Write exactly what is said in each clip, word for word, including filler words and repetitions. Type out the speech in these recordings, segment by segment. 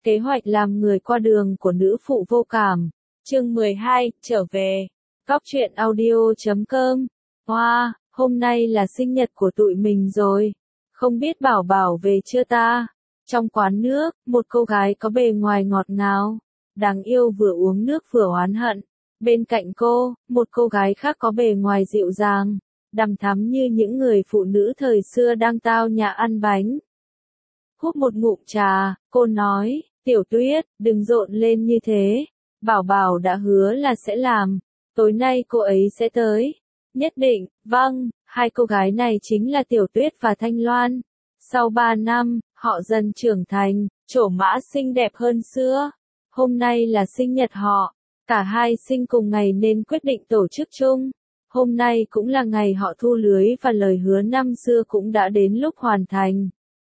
Kế hoạch làm người qua đường của nữ phụ vô cảm. Chương mười hai, trở về. Góc truyện audio chấm com. Hoa, wow, hôm nay là sinh nhật của tụi mình rồi. Không biết Bảo Bảo về chưa ta? Trong quán nước, một cô gái có bề ngoài ngọt ngào, đáng yêu vừa uống nước vừa oán hận. Bên cạnh cô, một cô gái khác có bề ngoài dịu dàng, đằm thắm như những người phụ nữ thời xưa đang tao nhã ăn bánh. Hút một ngụm trà, cô nói, Tiểu Tuyết, đừng rộn lên như thế. Bảo Bảo đã hứa là sẽ làm. Tối nay cô ấy sẽ tới. Nhất định, vâng, hai cô gái này chính là Tiểu Tuyết và Thanh Loan. Sau ba năm, họ dần trưởng thành, trổ mã xinh đẹp hơn xưa. Hôm nay là sinh nhật họ. Cả hai sinh cùng ngày nên quyết định tổ chức chung. Hôm nay cũng là ngày họ thu lưới và lời hứa năm xưa cũng đã đến lúc hoàn thành.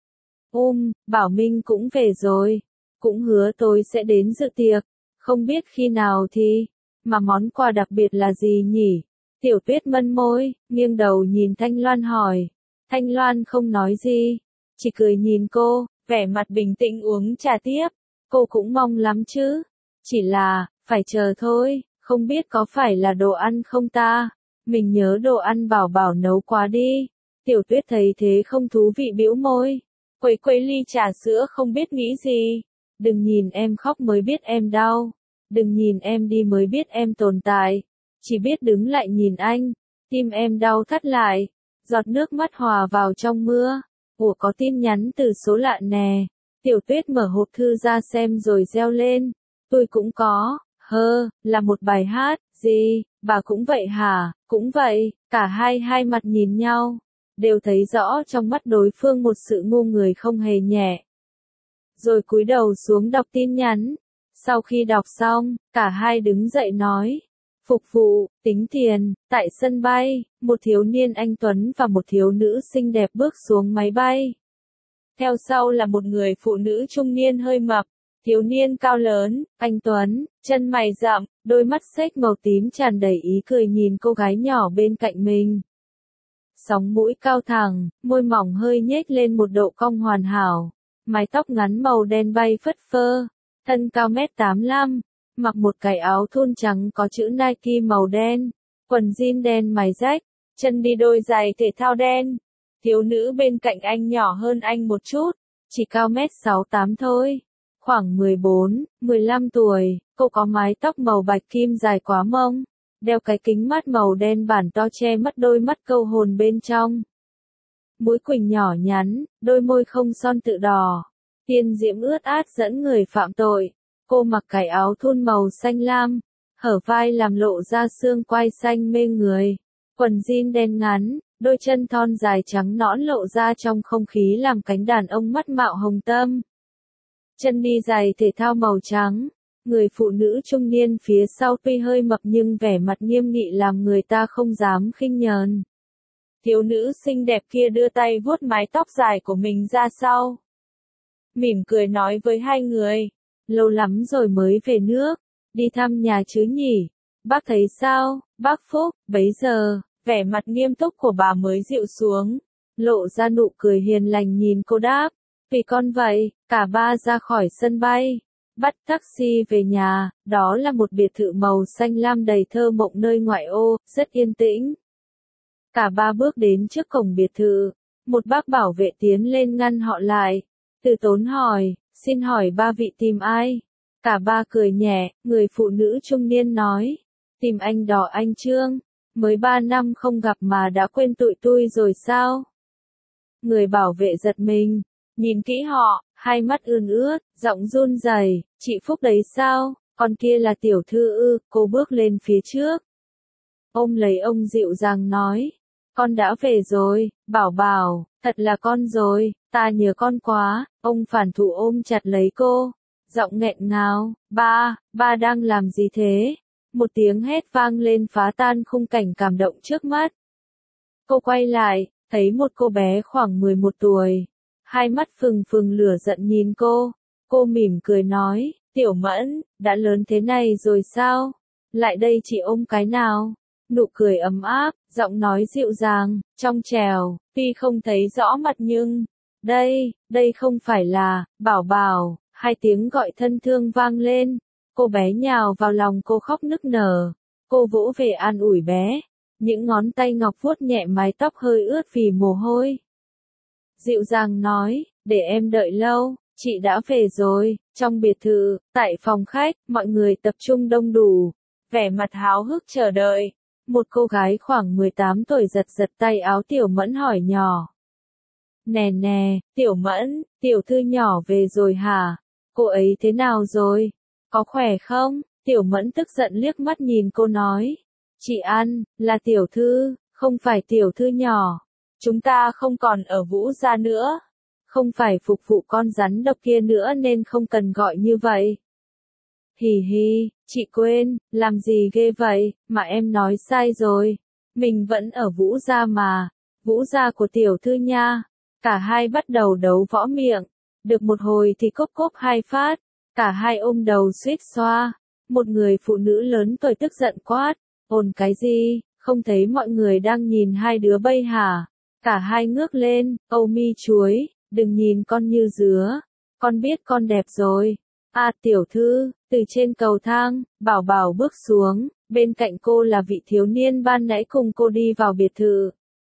Um, Bảo Minh cũng về rồi. Cũng hứa tôi sẽ đến dự tiệc. Không biết khi nào thì, mà món quà đặc biệt là gì nhỉ? Tiểu Tuyết mân môi, nghiêng đầu nhìn Thanh Loan hỏi. Thanh Loan không nói gì, chỉ cười nhìn cô, vẻ mặt bình tĩnh uống trà tiếp. Cô cũng mong lắm chứ. Chỉ là, phải chờ thôi, không biết có phải là đồ ăn không ta? Mình nhớ đồ ăn Bảo Bảo nấu quá đi. Tiểu Tuyết thấy thế không thú vị bĩu môi. Quấy quấy ly trà sữa không biết nghĩ gì. Đừng nhìn em khóc mới biết em đau. Đừng nhìn em đi mới biết em tồn tại. Chỉ biết đứng lại nhìn anh. Tim em đau thắt lại. Giọt nước mắt hòa vào trong mưa. Ủa có tin nhắn từ số lạ nè. Tiểu Tuyết mở hộp thư ra xem rồi reo lên. Tôi cũng có. Hơ, là một bài hát. Gì, bà cũng vậy hả? Cũng vậy. Cả hai hai mặt nhìn nhau. Đều thấy rõ trong mắt đối phương một sự ngu người không hề nhẹ. Rồi cúi đầu xuống đọc tin nhắn. Sau khi đọc xong, cả hai đứng dậy nói. Phục vụ, tính tiền, tại sân bay, một thiếu niên anh tuấn và một thiếu nữ xinh đẹp bước xuống máy bay. Theo sau là một người phụ nữ trung niên hơi mập. Thiếu niên cao lớn, anh tuấn, chân mày rậm, đôi mắt xếch màu tím tràn đầy ý cười nhìn cô gái nhỏ bên cạnh mình. Sóng mũi cao thẳng, môi mỏng hơi nhếch lên một độ cong hoàn hảo. Mái tóc ngắn màu đen bay phất phơ, thân cao mét tám mươi lăm, mặc một cái áo thun trắng có chữ Nike màu đen, quần jean đen mày rách, chân đi đôi giày thể thao đen. Thiếu nữ bên cạnh anh nhỏ hơn anh một chút, chỉ cao mét sáu tám thôi, khoảng mười bốn, mười lăm tuổi, cô có mái tóc màu bạch kim dài quá mông, đeo cái kính mắt màu đen bản to che mất đôi mắt câu hồn bên trong. Mũi quỳnh nhỏ nhắn, đôi môi không son tự đỏ, tiên diễm ướt át dẫn người phạm tội. Cô mặc cái áo thun màu xanh lam, hở vai làm lộ ra xương quai xanh mê người, quần jean đen ngắn, đôi chân thon dài trắng nõn lộ ra trong không khí làm cánh đàn ông mắt mạo hồng tâm. Chân đi giày thể thao màu trắng, người phụ nữ trung niên phía sau tuy hơi mập nhưng vẻ mặt nghiêm nghị làm người ta không dám khinh nhờn. Thiếu nữ xinh đẹp kia đưa tay vuốt mái tóc dài của mình ra sau. Mỉm cười nói với hai người. Lâu lắm rồi mới về nước. Đi thăm nhà chứ nhỉ? Bác thấy sao? Bác Phúc, bấy giờ, vẻ mặt nghiêm túc của bà mới dịu xuống. Lộ ra nụ cười hiền lành nhìn cô đáp. Vì con vậy, cả ba ra khỏi sân bay. Bắt taxi về nhà, đó là một biệt thự màu xanh lam đầy thơ mộng nơi ngoại ô, rất yên tĩnh. Cả ba bước đến trước cổng biệt thự, một bác bảo vệ tiến lên ngăn họ lại. Từ tốn hỏi, xin hỏi ba vị tìm ai? Cả ba cười nhẹ, người phụ nữ trung niên nói, tìm anh Đỏ anh Trương, mới ba năm không gặp mà đã quên tụi tui rồi sao? Người bảo vệ giật mình, nhìn kỹ họ, hai mắt ươn ướt, giọng run rẩy, chị Phúc đấy sao? Con kia là tiểu thư ư? Cô bước lên phía trước. Ôm lấy ông dịu dàng nói. Con đã về rồi, Bảo Bảo, thật là con rồi, ta nhớ con quá. Ông phản thủ ôm chặt lấy cô, giọng nghẹn ngào, ba, ba đang làm gì thế? Một tiếng hét vang lên phá tan khung cảnh cảm động trước mắt. Cô quay lại, thấy một cô bé khoảng mười một tuổi, hai mắt phừng phừng lửa giận nhìn cô. Cô mỉm cười nói, Tiểu Mẫn, đã lớn thế này rồi sao? Lại đây chị ôm cái nào? Nụ cười ấm áp, giọng nói dịu dàng, trong trẻo, tuy không thấy rõ mặt nhưng, đây, đây không phải là, Bảo Bảo, Hai tiếng gọi thân thương vang lên, cô bé nhào vào lòng cô khóc nức nở. Cô vỗ về an ủi bé, những ngón tay ngọc vuốt nhẹ mái tóc hơi ướt vì mồ hôi. Dịu dàng nói, để em đợi lâu, chị đã về rồi. Trong biệt thự, tại phòng khách, mọi người tập trung đông đủ, vẻ mặt háo hức chờ đợi. Một cô gái khoảng mười tám tuổi giật giật tay áo Tiểu Mẫn hỏi nhỏ. Nè nè, Tiểu Mẫn, tiểu thư nhỏ về rồi hả? Cô ấy thế nào rồi? Có khỏe không? Tiểu Mẫn tức giận liếc mắt nhìn cô nói. Chị An, là tiểu thư, không phải tiểu thư nhỏ. Chúng ta không còn ở Vũ gia nữa. Không phải phục vụ con rắn độc kia nữa nên không cần gọi như vậy. Hì hì, chị quên, làm gì ghê vậy, mà em nói sai rồi. Mình vẫn ở Vũ gia mà. Vũ gia của tiểu thư nha. Cả hai bắt đầu đấu võ miệng. Được một hồi thì cốc cốc hai phát. Cả hai ôm đầu suýt xoa. Một người phụ nữ lớn tuổi tức giận quát. Ồn cái gì, không thấy mọi người đang nhìn hai đứa bay hả? Cả hai ngước lên, Âu mi chuối, đừng nhìn con như dứa. Con biết con đẹp rồi. À tiểu thư, từ trên cầu thang, Bảo Bảo bước xuống, bên cạnh cô là vị thiếu niên ban nãy cùng cô đi vào biệt thự.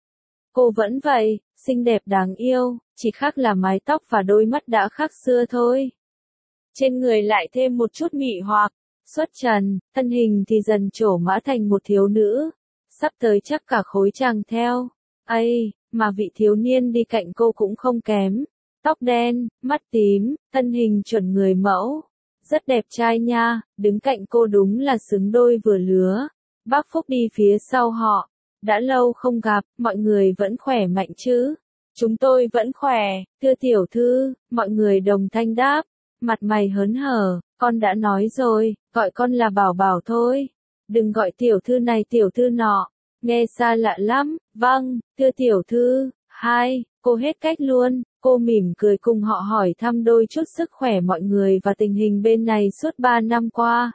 Cô vẫn vậy, xinh đẹp đáng yêu, chỉ khác là mái tóc và đôi mắt đã khác xưa thôi. Trên người lại thêm một chút mị hoặc, xuất trần, thân hình thì dần trổ mã thành một thiếu nữ. Sắp tới chắc cả khối chàng theo. Ây, mà vị thiếu niên đi cạnh cô cũng không kém. Tóc đen, mắt tím, thân hình chuẩn người mẫu. Rất đẹp trai nha, đứng cạnh cô đúng là xứng đôi vừa lứa. Bác Phúc đi phía sau họ. Đã lâu không gặp, mọi người vẫn khỏe mạnh chứ? Chúng tôi vẫn khỏe, thưa tiểu thư, mọi người đồng thanh đáp. Mặt mày hớn hở, con đã nói rồi, gọi con là Bảo Bảo thôi. Đừng gọi tiểu thư này tiểu thư nọ, nghe xa lạ lắm. Vâng, thưa tiểu thư. Hai, cô hết cách luôn, cô mỉm cười cùng họ hỏi thăm đôi chút sức khỏe mọi người và tình hình bên này suốt ba năm qua.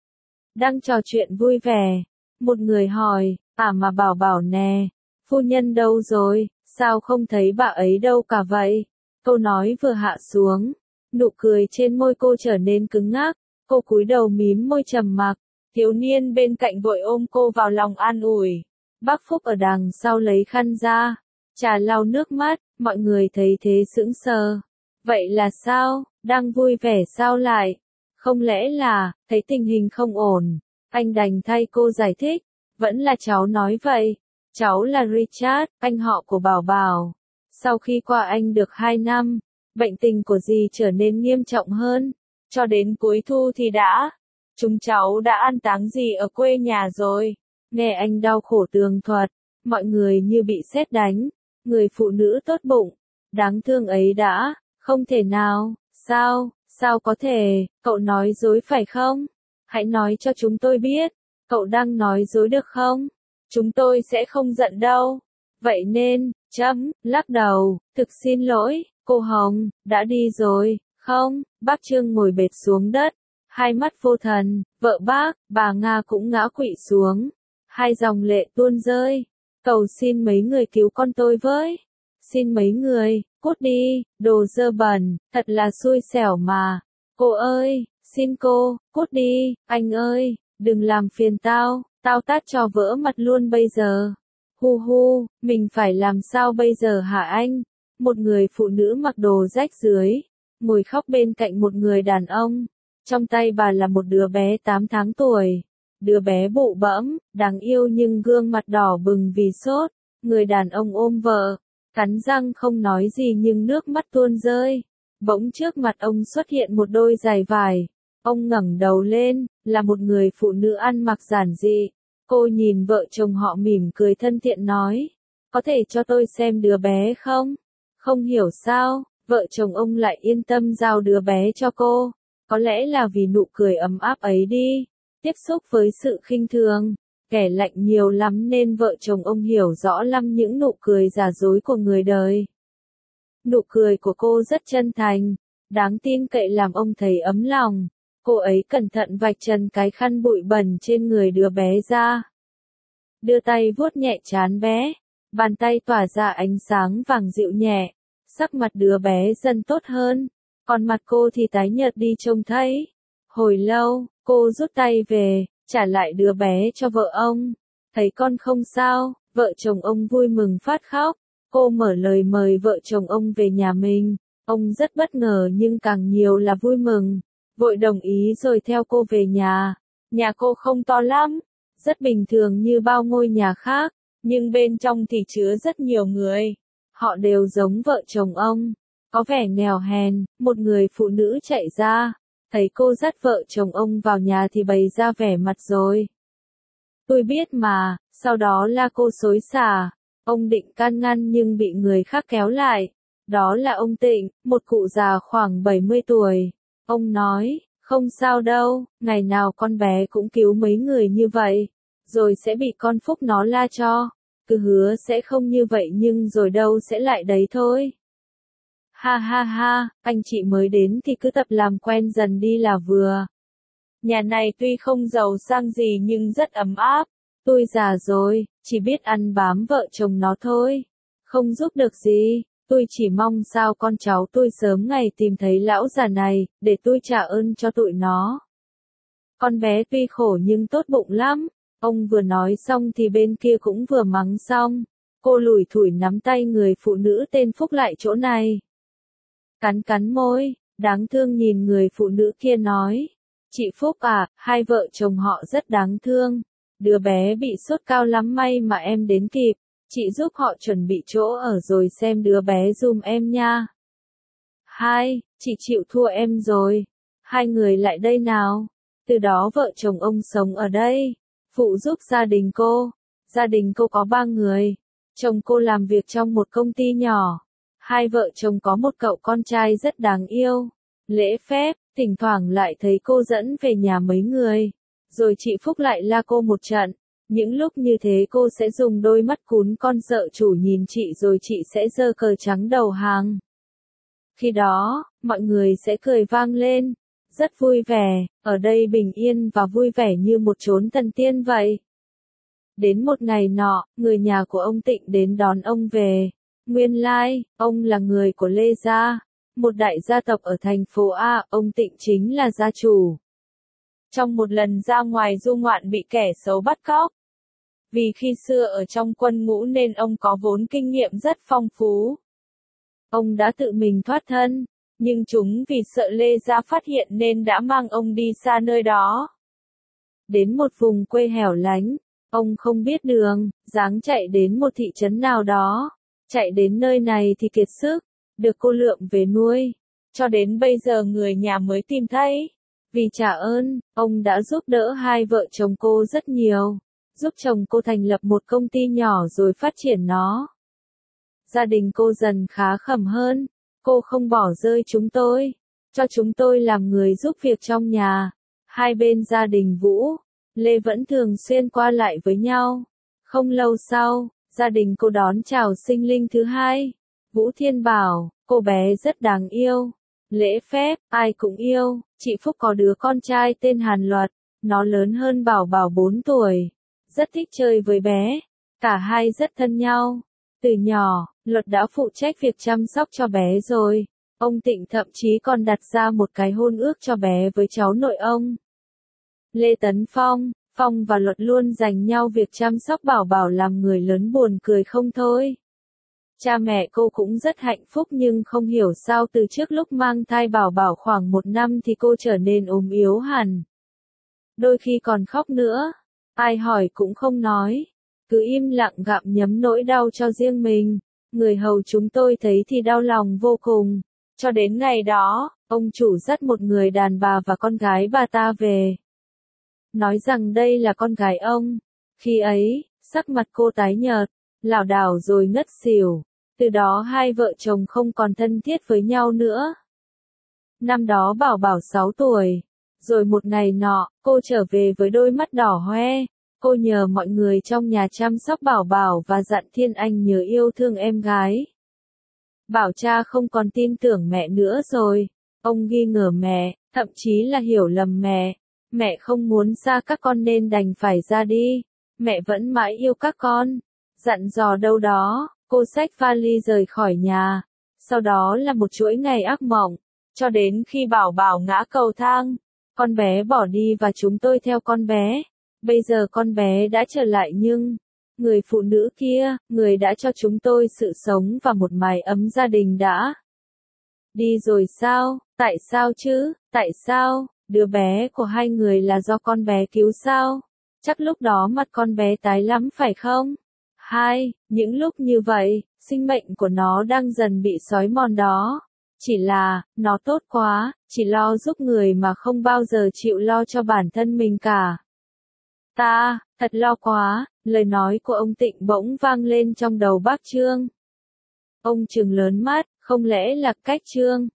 Đang trò chuyện vui vẻ, một người hỏi, à mà Bảo Bảo nè, phu nhân đâu rồi, sao không thấy bà ấy đâu cả vậy? Câu nói vừa hạ xuống, nụ cười trên môi cô trở nên cứng ngắc, cô cúi đầu mím môi trầm mặc, thiếu niên bên cạnh vội ôm cô vào lòng an ủi. Bác Phúc ở đằng sau lấy khăn ra, trà lau nước mắt, mọi người thấy thế sững sờ. Vậy là sao, đang vui vẻ sao lại? Không lẽ là, thấy tình hình không ổn, anh đành thay cô giải thích, vẫn là cháu nói vậy. Cháu là Richard, anh họ của Bảo Bảo. Sau khi qua Anh được hai năm, bệnh tình của dì trở nên nghiêm trọng hơn. Cho đến cuối thu thì đã. Chúng cháu đã an táng dì ở quê nhà rồi. Nghe anh đau khổ tường thuật, mọi người như bị sét đánh. Người phụ nữ tốt bụng, đáng thương ấy đã, không thể nào, sao, sao có thể, cậu nói dối phải không? Hãy nói cho chúng tôi biết, cậu đang nói dối được không? Chúng tôi sẽ không giận đâu. Vậy nên, chấm, lắc đầu, thực xin lỗi, cô Hồng, đã đi rồi, không? Bác Trương ngồi bệt xuống đất, hai mắt vô thần, vợ bác, bà Nga cũng ngã quỵ xuống, hai dòng lệ tuôn rơi. Cầu xin mấy người cứu con tôi với. Xin mấy người, cút đi, đồ dơ bẩn, thật là xui xẻo mà. Cô ơi, xin cô, cút đi, anh ơi, đừng làm phiền tao, tao tát cho vỡ mặt luôn bây giờ. Hu hu, mình phải làm sao bây giờ hả anh? Một người phụ nữ mặc đồ rách rưới, ngồi khóc bên cạnh một người đàn ông. Trong tay bà là một đứa bé tám tháng tuổi. Đứa bé bụ bẫm, đáng yêu nhưng gương mặt đỏ bừng vì sốt. Người đàn ông ôm vợ, cắn răng không nói gì nhưng nước mắt tuôn rơi. Bỗng trước mặt ông xuất hiện một đôi giày vải. Ông ngẩng đầu lên, là một người phụ nữ ăn mặc giản dị. Cô nhìn vợ chồng họ mỉm cười thân thiện nói, có thể cho tôi xem đứa bé không? Không hiểu sao, vợ chồng ông lại yên tâm giao đứa bé cho cô. Có lẽ là vì nụ cười ấm áp ấy đi. Tiếp xúc với sự khinh thường, kẻ lạnh nhiều lắm nên vợ chồng ông hiểu rõ lắm những nụ cười giả dối của người đời. Nụ cười của cô rất chân thành, đáng tin cậy làm ông thấy ấm lòng. Cô ấy cẩn thận vạch trần cái khăn bụi bẩn trên người đứa bé ra. Đưa tay vuốt nhẹ trán bé, bàn tay tỏa ra ánh sáng vàng dịu nhẹ. Sắc mặt đứa bé dần tốt hơn, còn mặt cô thì tái nhợt đi trông thấy. Hồi lâu, cô rút tay về, trả lại đứa bé cho vợ ông. Thấy con không sao, vợ chồng ông vui mừng phát khóc. Cô mở lời mời vợ chồng ông về nhà mình. Ông rất bất ngờ nhưng càng nhiều là vui mừng. Vội đồng ý rồi theo cô về nhà. Nhà cô không to lắm, rất bình thường như bao ngôi nhà khác, nhưng bên trong thì chứa rất nhiều người. Họ đều giống vợ chồng ông, có vẻ nghèo hèn. Một người phụ nữ chạy ra, thấy cô dắt vợ chồng ông vào nhà thì bày ra vẻ mặt rồi. Tôi biết mà, sau đó la cô xối xả. Ông định can ngăn nhưng bị người khác kéo lại. Đó là ông Tịnh, một cụ già khoảng bảy mươi tuổi. Ông nói, không sao đâu, ngày nào con bé cũng cứu mấy người như vậy, rồi sẽ bị con Phúc nó la cho. Cứ hứa sẽ không như vậy nhưng rồi đâu sẽ lại đấy thôi. Ha ha ha, anh chị mới đến thì cứ tập làm quen dần đi là vừa. Nhà này tuy không giàu sang gì nhưng rất ấm áp. Tôi già rồi, chỉ biết ăn bám vợ chồng nó thôi. Không giúp được gì, tôi chỉ mong sao con cháu tôi sớm ngày tìm thấy lão già này, để tôi trả ơn cho tụi nó. Con bé tuy khổ nhưng tốt bụng lắm. Ông vừa nói xong thì bên kia cũng vừa mắng xong. Cô lủi thủi nắm tay người phụ nữ tên Phúc lại chỗ này. Cắn cắn môi, đáng thương nhìn người phụ nữ kia nói. Chị Phúc à, hai vợ chồng họ rất đáng thương. Đứa bé bị sốt cao lắm, may mà em đến kịp. Chị giúp họ chuẩn bị chỗ ở rồi xem đứa bé giùm em nha. Hai, chị chịu thua em rồi. Hai người lại đây nào. Từ đó vợ chồng ông sống ở đây, phụ giúp gia đình cô. Gia đình cô có ba người. Chồng cô làm việc trong một công ty nhỏ. Hai vợ chồng có một cậu con trai rất đáng yêu. Lễ phép, thỉnh thoảng lại thấy cô dẫn về nhà mấy người. Rồi chị Phúc lại la cô một trận. Những lúc như thế cô sẽ dùng đôi mắt cún con sợ chủ nhìn chị rồi chị sẽ giơ cờ trắng đầu hàng. Khi đó, mọi người sẽ cười vang lên. Rất vui vẻ, ở đây bình yên và vui vẻ như một chốn thần tiên vậy. Đến một ngày nọ, người nhà của ông Tịnh đến đón ông về. Nguyên lai, ông là người của Lê Gia, một đại gia tộc ở thành phố A, ông Tịnh chính là gia chủ. Trong một lần ra ngoài du ngoạn bị kẻ xấu bắt cóc. Vì khi xưa ở trong quân ngũ nên ông có vốn kinh nghiệm rất phong phú. Ông đã tự mình thoát thân, nhưng chúng vì sợ Lê Gia phát hiện nên đã mang ông đi xa nơi đó. Đến một vùng quê hẻo lánh, ông không biết đường, dáng chạy đến một thị trấn nào đó. Chạy đến nơi này thì kiệt sức, được cô lượm về nuôi. Cho đến bây giờ người nhà mới tìm thấy. Vì trả ơn, ông đã giúp đỡ hai vợ chồng cô rất nhiều. Giúp chồng cô thành lập một công ty nhỏ rồi phát triển nó. Gia đình cô dần khá khẩm hơn. Cô không bỏ rơi chúng tôi, cho chúng tôi làm người giúp việc trong nhà. Hai bên gia đình Vũ, Lê vẫn thường xuyên qua lại với nhau. Không lâu sau, gia đình cô đón chào sinh linh thứ hai. Vũ Thiên Bảo, cô bé rất đáng yêu. Lễ phép, ai cũng yêu. Chị Phúc có đứa con trai tên Hàn Luật. Nó lớn hơn Bảo Bảo bốn tuổi. Rất thích chơi với bé. Cả hai rất thân nhau. Từ nhỏ, Luật đã phụ trách việc chăm sóc cho bé rồi. Ông Tịnh thậm chí còn đặt ra một cái hôn ước cho bé với cháu nội ông. Lê Tấn Phong, Phong và Luật luôn dành nhau việc chăm sóc Bảo Bảo làm người lớn buồn cười không thôi. Cha mẹ cô cũng rất hạnh phúc nhưng không hiểu sao từ trước lúc mang thai Bảo Bảo khoảng một năm thì cô trở nên ốm yếu hẳn. Đôi khi còn khóc nữa. Ai hỏi cũng không nói. Cứ im lặng gặm nhấm nỗi đau cho riêng mình. Người hầu chúng tôi thấy thì đau lòng vô cùng. Cho đến ngày đó, ông chủ dắt một người đàn bà và con gái bà ta về. Nói rằng đây là con gái ông. Khi ấy, sắc mặt cô tái nhợt, lảo đảo rồi ngất xỉu. Từ đó hai vợ chồng không còn thân thiết với nhau nữa. Năm đó Bảo Bảo sáu tuổi. Rồi một ngày nọ, cô trở về với đôi mắt đỏ hoe. Cô nhờ mọi người trong nhà chăm sóc Bảo Bảo và dặn Thiên Anh nhớ yêu thương em gái. Bảo cha không còn tin tưởng mẹ nữa rồi. Ông nghi ngờ mẹ, thậm chí là hiểu lầm mẹ. Mẹ không muốn xa các con nên đành phải ra đi. Mẹ vẫn mãi yêu các con. Dặn dò đâu đó, cô xách vali rời khỏi nhà. Sau đó là một chuỗi ngày ác mộng. Cho đến khi Bảo Bảo ngã cầu thang, con bé bỏ đi và chúng tôi theo con bé. Bây giờ con bé đã trở lại nhưng, người phụ nữ kia, người đã cho chúng tôi sự sống và một mái ấm gia đình đã đi rồi sao? Tại sao chứ? Tại sao? Đứa bé của hai người là do con bé cứu sao? Chắc lúc đó mặt con bé tái lắm phải không? Hai, những lúc như vậy, sinh mệnh của nó đang dần bị xói mòn đó. Chỉ là, nó tốt quá, chỉ lo giúp người mà không bao giờ chịu lo cho bản thân mình cả. Ta, thật lo quá, lời nói của ông Tịnh bỗng vang lên trong đầu bác Trương. Ông trừng lớn mắt, không lẽ là cách Trương?